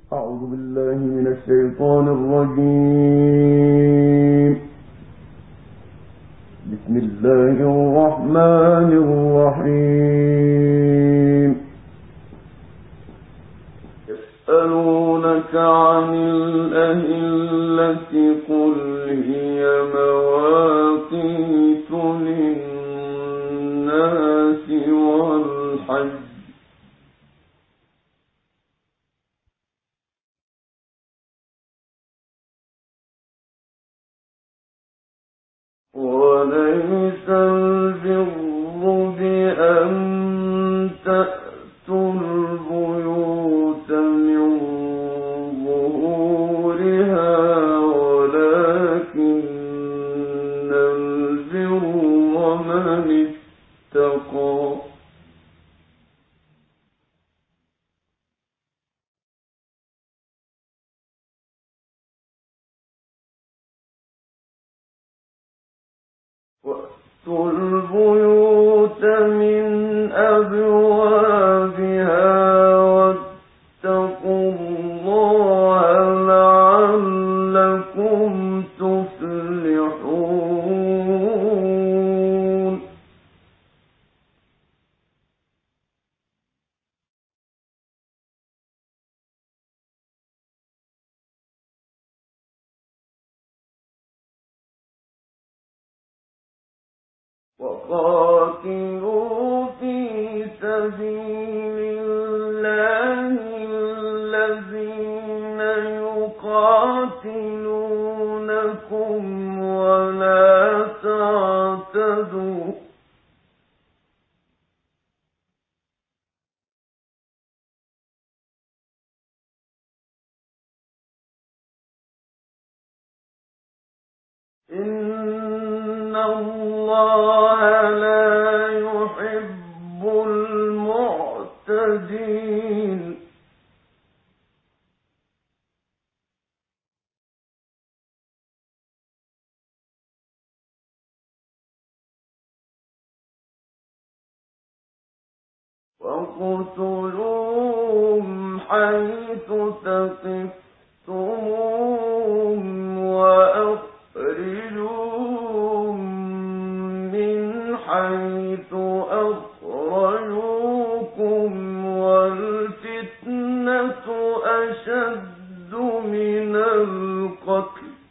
أعوذ بالله من الشيطان الرجيم. بسم الله الرحمن الرحيم. يسألونك عن الأهلة قل هي مواقيت للناس والحج وليس البر بأن تأتوا البيوت من ظهورها ولكن البر من اتقى وَأْتُوا الْبُيُوتَ مِنْ أَبْوَابِهَا وَاتَّقُوا اللَّهَ لَعَلَّكُمْ تُفْلِحُونَ وَقَاتِلُوا فِي سَبِيلِ اللَّهِ الَّذِينَ يُقَاتِلُونَكُمْ وَلَا تَعْتَدُوا إِنَّ اللَّهَ لَا يُحِبُّ الْمُعْتَدِينَ وَاقْتُلُوهُمْ حَيْثُ ثَقِفْتُمُوهُمْ وَأَخْرِجُوهُم مِّنْ حَيْثُ أَخْرَجُوكُمْ وَالْفِتْنَةُ أَشَدُّ مِنَ الْقَتْلِ ۚ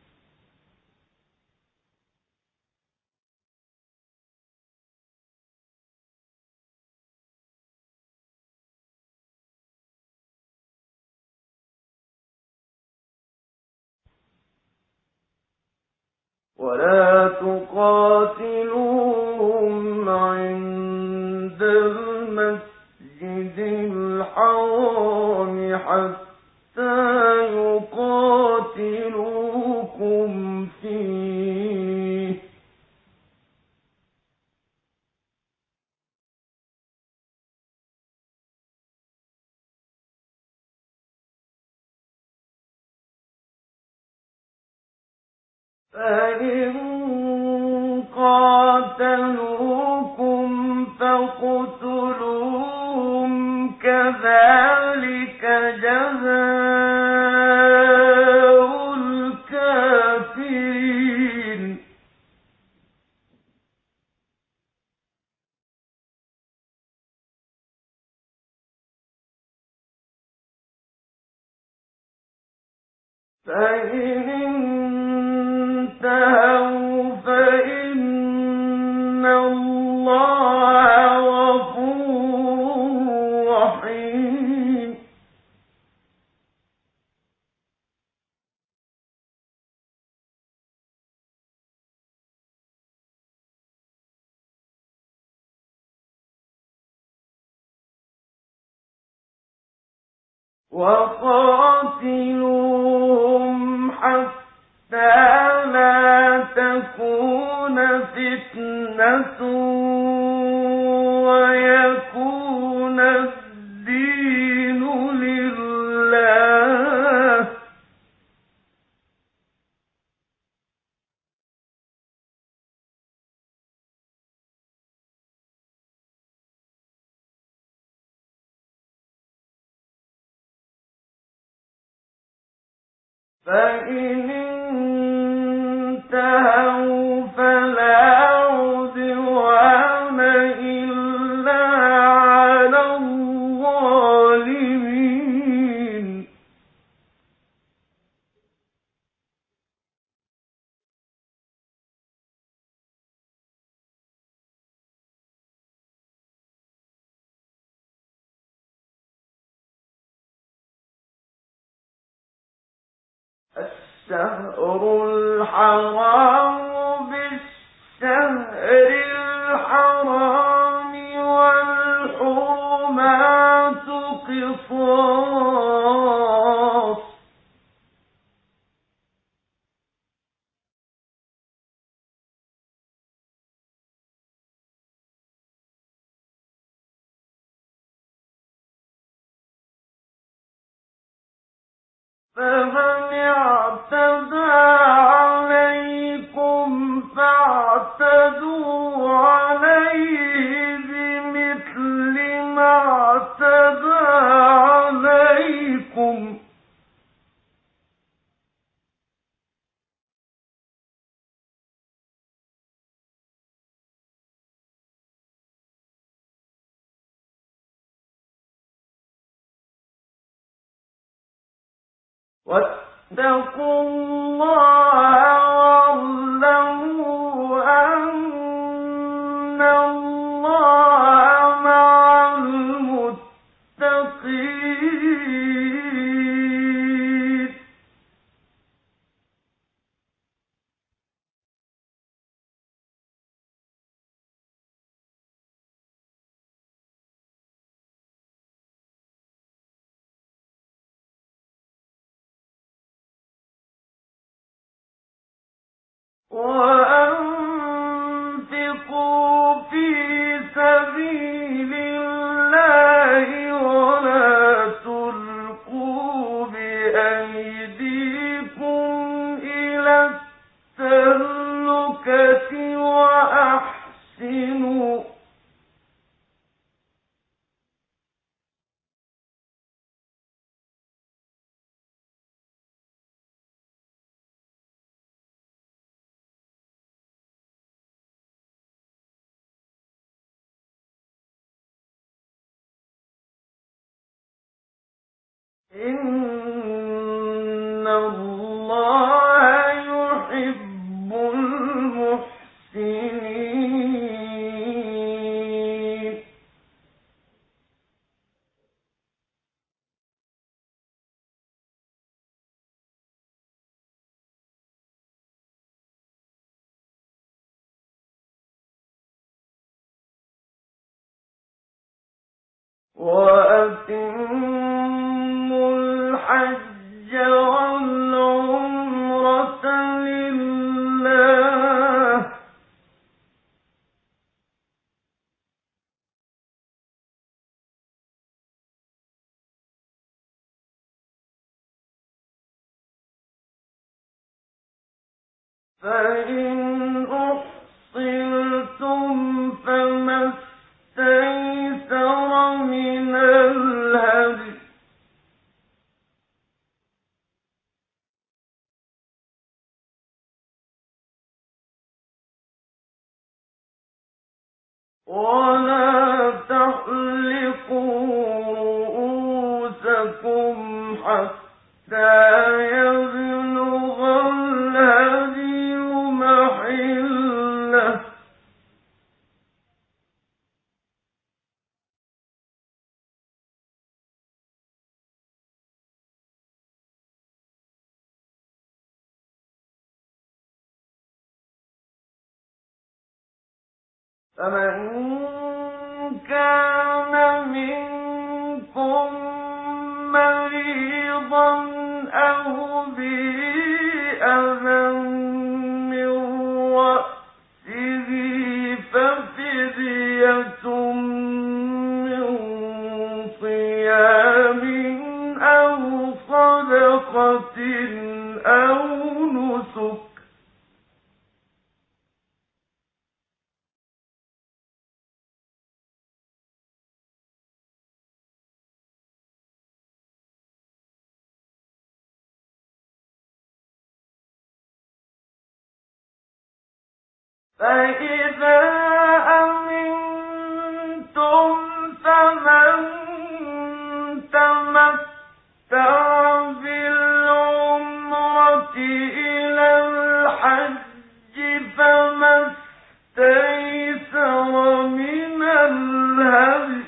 وَلَا تُقَاتِلُوهُمْ عِندَ الْمَسْجِدِ الْحَرَامِ حَتَّىٰ يُقَاتِلُوكُمْ فِيهِ ۖ فَإِن قَاتَلُوكُمْ فَاقْتُلُوهُمْ ۖ كَذَٰلِكَ جَزَاءُ الْكَافِرِينَ فَإِنِ انتَهَوْا فَإِنَّ اللَّهَ غَفُورٌ رَّحِيمٌ وَقَاتِلُوهُمْ حَتَّىٰ لَا تَكُونَ فِتْنَةٌ وَيَكُونَ الدِّينُ لِلَّهِ ۖ فإن انتهوا فلا عدوان إلا على الظالمين. الشهر الحرام بالشهر الحرام والحرمات قصاص. فمن اعتدى عليكم فاعتدوا عليه بمثل ما اعتدى عليكم. واتقوا الله واعلموا أن الله مع المتقين. وأنفقوا في سبيل الله ولا تلقوا بأيديكم إلى التهلكة وأحسنوا إن الله يحب المحسنين. وأتموا الحج والعمرة لله. فإن أحصرتم فما استيسر من الهدي. ولا تحلقوا رؤوسكم حتى يبلغ الهدي محله. فمن كان منكم مريضا أو به أذى من رأسه ففدية من صيام أو صدقة أو نسك. فإذا أمنتم فمن تمتع بالعمرة إلى الحج فما استيسر من الهدي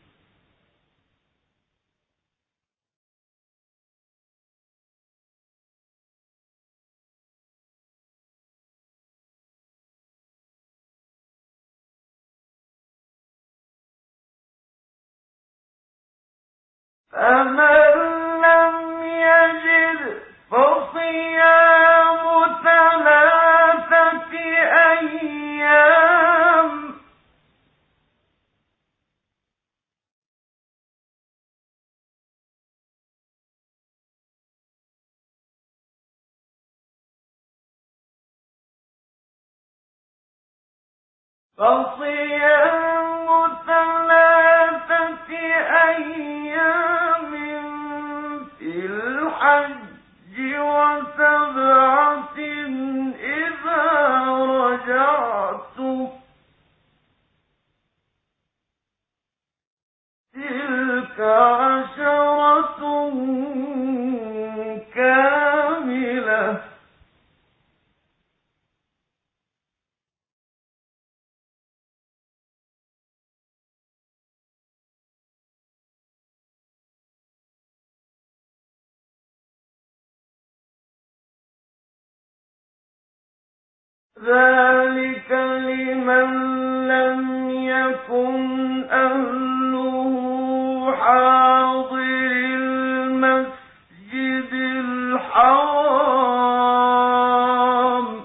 فمن لم يجد فصيام 3 أيام في الحج و7 إذا رجعتم تلك 10 كاملة ذلك لمن لم يكن أهله حاضر المسجد الحرام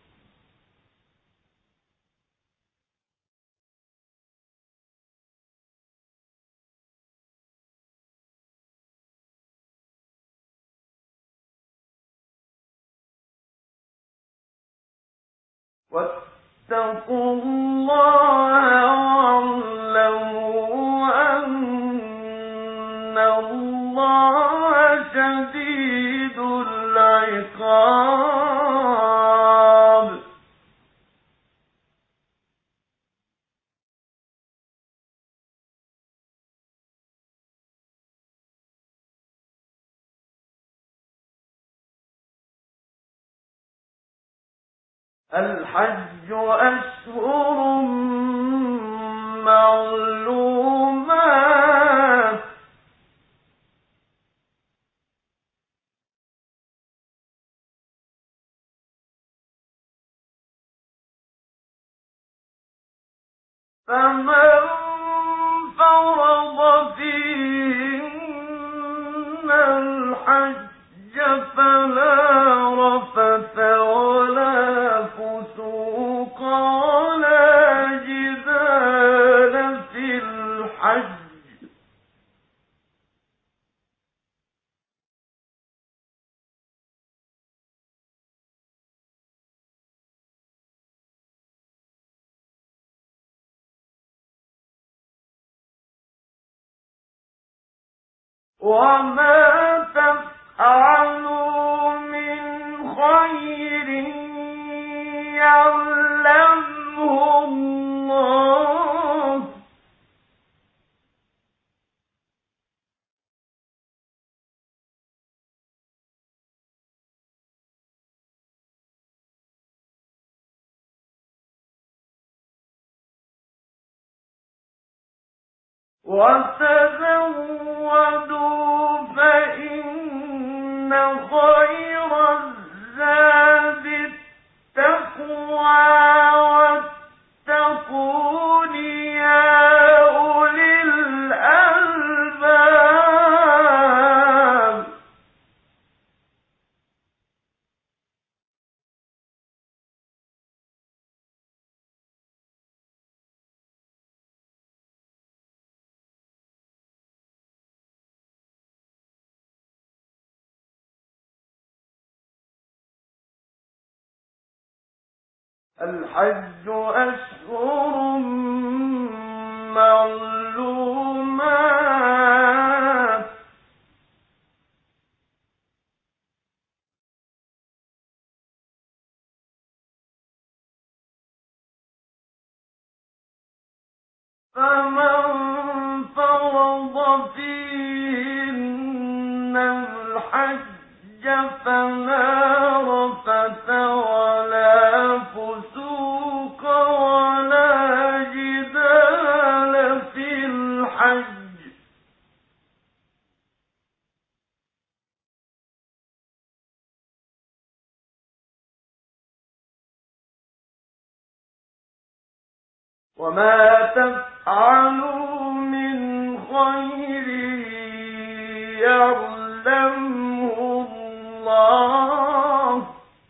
واتقوا الله واعلموا أن الله شديد العقاب الحج أشهر معلومات فمن فرض فيهن الحج فلا رفث ولا فسوق ولا جدال في الحج وما تفعلوا من خير يعلمه الله وتزودوا فإن خير الزاد التقوى واتقون يا أولي الألباب الحج أشهر معلومات فمن فرض فيهن الحج فلا رفث ولا فسوق ولا جدال في الحج وما تفعلوا من خير يعلمه الله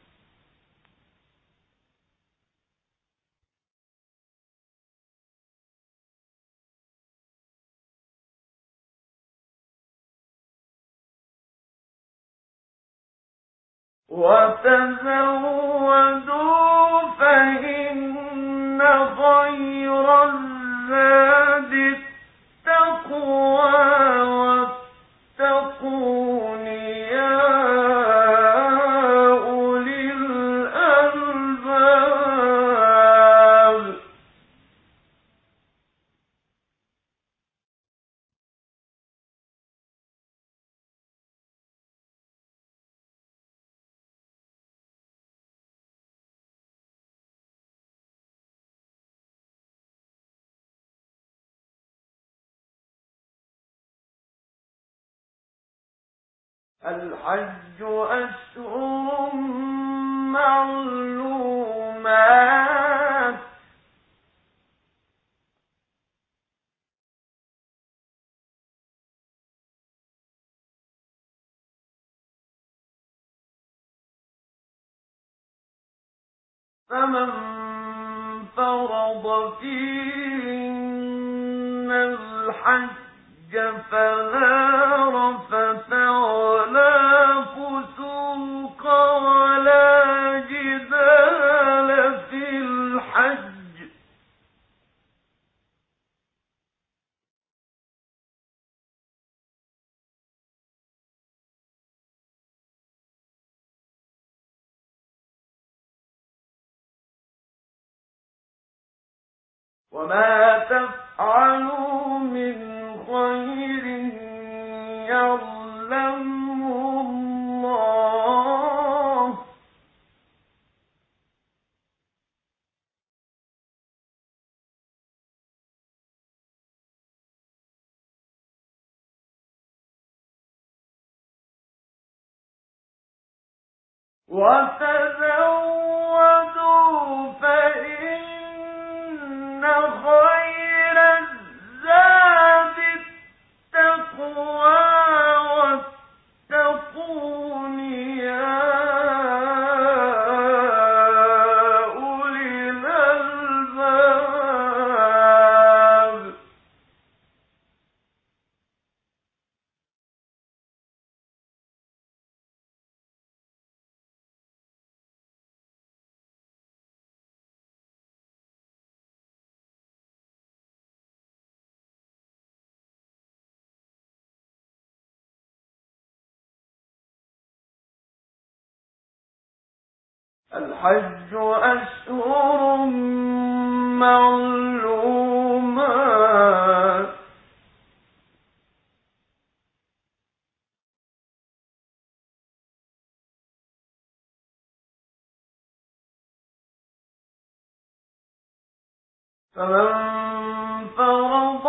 وتزودوا فإن خير الزاد التقوى واتقون يا أولي الألباب الحج أشهر معلومات فمن فرض فيهن الحج فلا رفث ولا فسوق ولا جدال في الحج وما تفعلوا من خير يعلمه الله وتزودوا فإن خير الزاد التقوى واتقون يا أولي الألباب الحج أشهر معلومات فمن فرض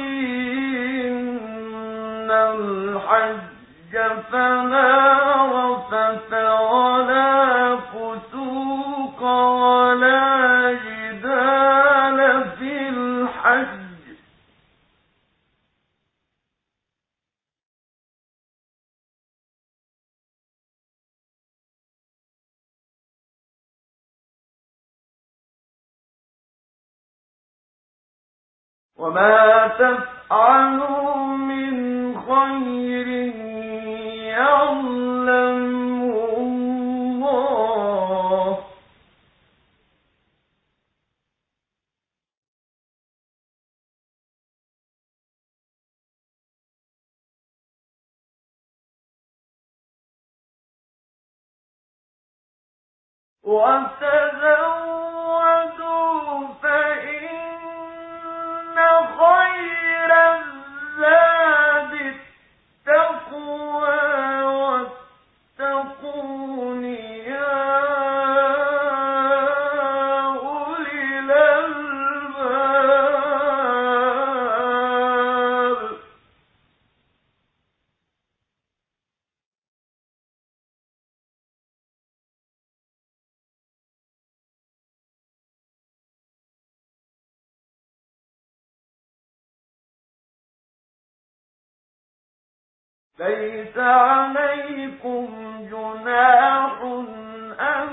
فيهن الحج فلا رفث ولا فسوق ولا جدال في الحج وما تفعلوا من خير يعلمه الله وتزودوا فإن ليس عليكم جناح أن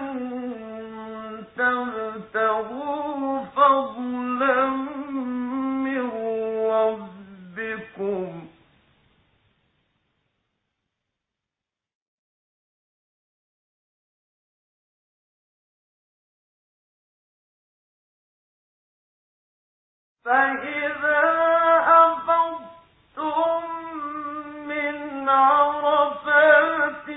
تبتغوا فضلا من ربكم فإذا أفضتم من عرفات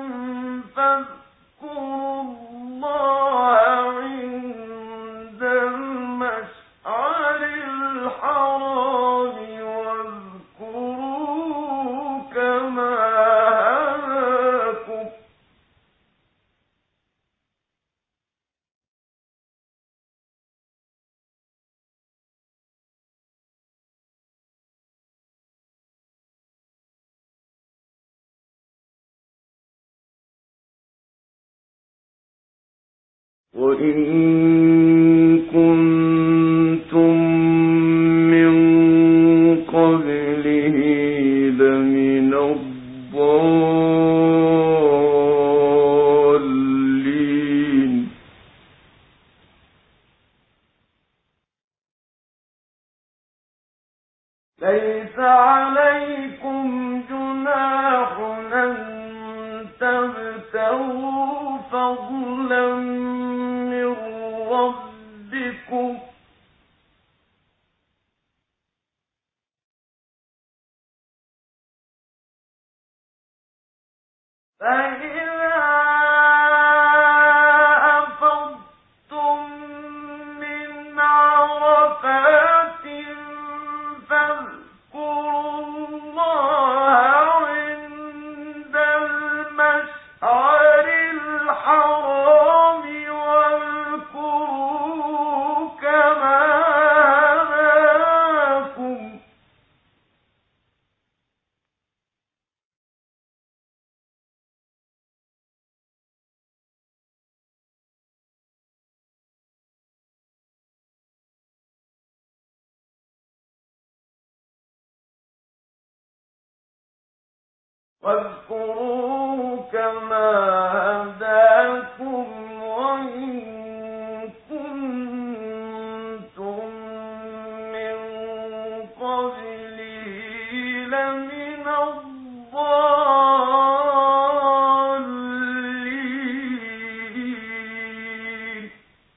فاذكروا الله عند المشعر الحرام واذكروه كما هداكم وإن كنتم من قبله لمن الضالين ليس عليكم جناح أن تبتغوا فضلا من ربكم فإذا أفضتم من عرفات فاذكروا الله عند المشعر الحرام واذكروه كما هداكم واذكروه كما هداكم وإن كنتم من قبله لمن الضالين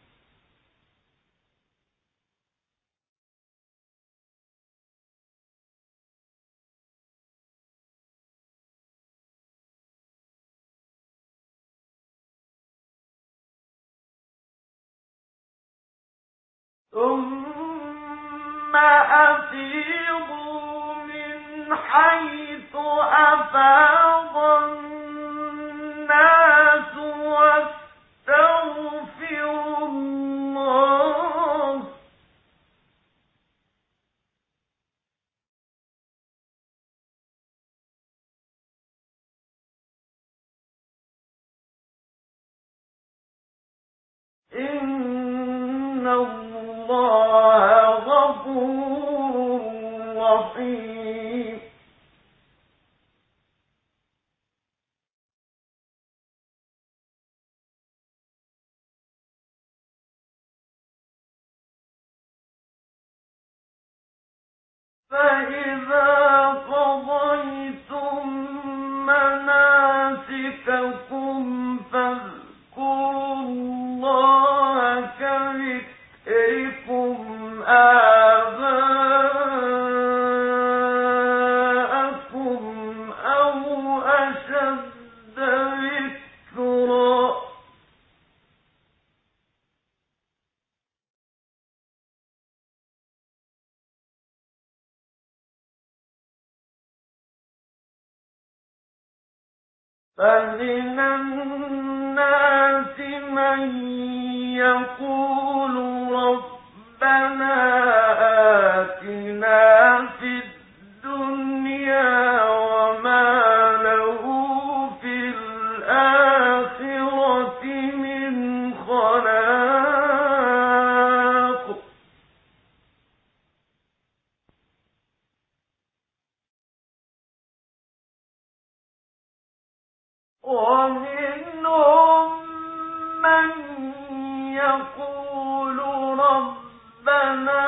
ثم أفيضوا من حيث أفاض الناس واستغفروا الله إن الله غفور رحيم فإذا قضيتم مناسككم فاذكروا الله كذكركم آباءكم أو أشد ذكرا فمن الناس من يقول ربنا آتنا في الدنيا وما له في الآخرة من خلاق ومنهم من يقول ربنا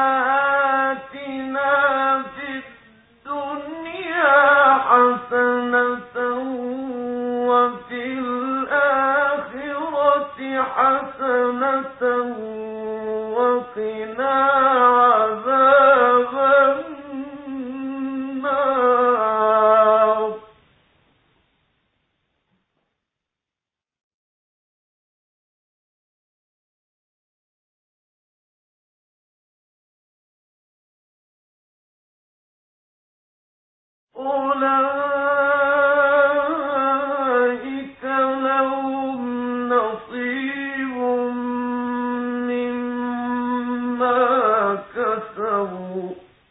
آتنا في الدنيا حسنة وفي الآخرة حسنة وقنا عذاب النار. أولئك لهم نصيب مما كسبوا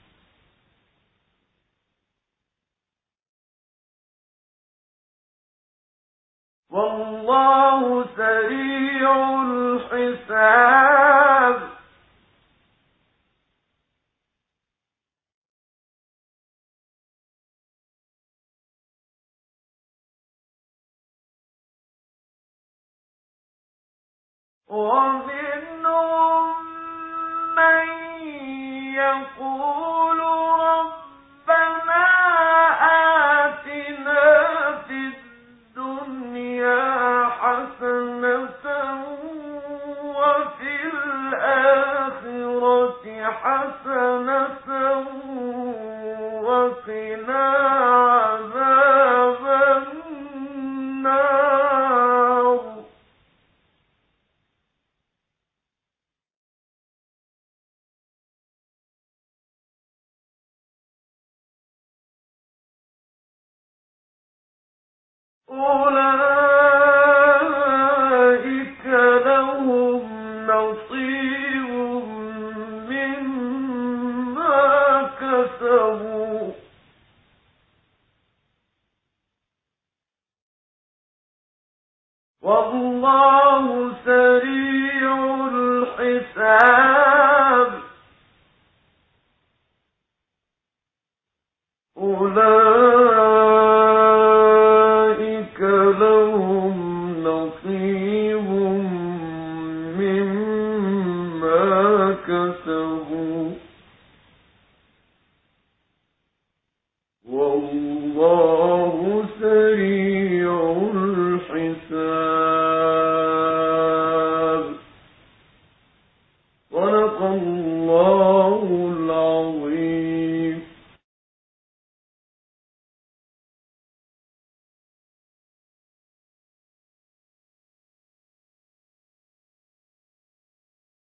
والله سريع الحساب. ومنهم من يقول ربنا آتنا في الدنيا حسنة وفي الآخرة حسنة وقنا عذاب النار. أولئك لهم نصيب مما كسبوا والله سريع الحساب. أولئك لهم نصيب مما كسبوا والله سريع الحساب. صدق الله